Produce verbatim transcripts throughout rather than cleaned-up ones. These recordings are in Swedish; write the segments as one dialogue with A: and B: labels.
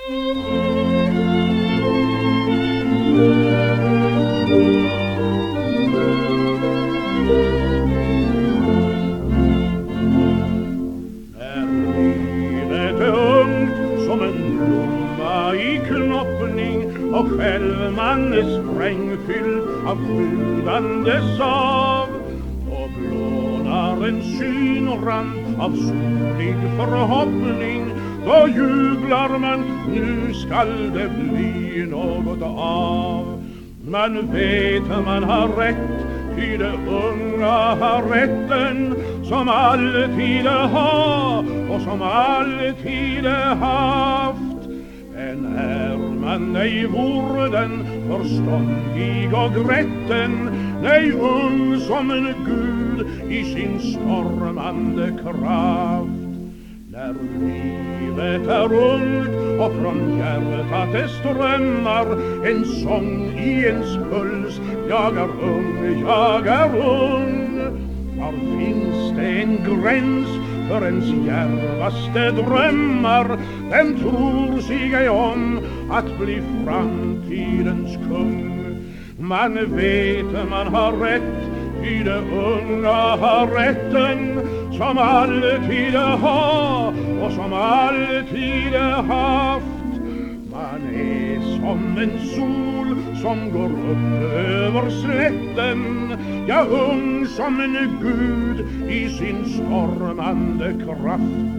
A: Och själv man är sprängfylld av sjudande sav och blånar en synrand av solig förhoppning. Då jublar man, nu skall det bli något av. Man vet man har rätt, ty de unga har rätten som alltid har och som alltid haft. En är man ej vore den förståndig och rätten, nej ung som en gud i sin stormande kraft. När livet är ungt och från hjärtat det strömmar en sång i ens puls, jag är ung, jag är ung. Var finns det en gräns för ens djärvaste drömmar? Den tror sig ej om att bli framtidens kung. Man vet man har rätt, ty de unga har rätten som alltid har och som alltid haft. Man är som en sol som går upp över slätten, ja ung som en gud i sin stormande kraft.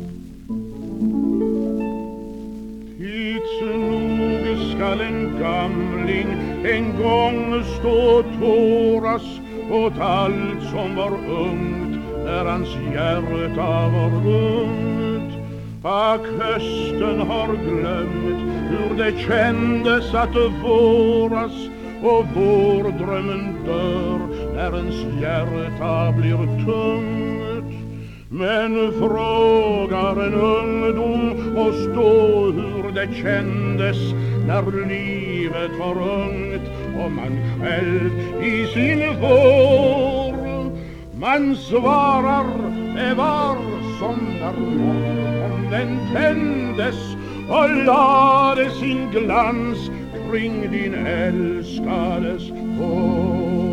A: Tids nog skall en gamling en gång stå tåras åt allt som var ungt när hans hjärta var ungt. Ack, hösten har glömt hur det kändes att våras, och vårdrömmen dör när ens hjärta blir tungt. Men frågar en ungdom och stå hur det kändes när livet var ungt och man själv i sin vår. Man svarar, det var som när morgon den tändes och lade sin glans kring din älskades hår.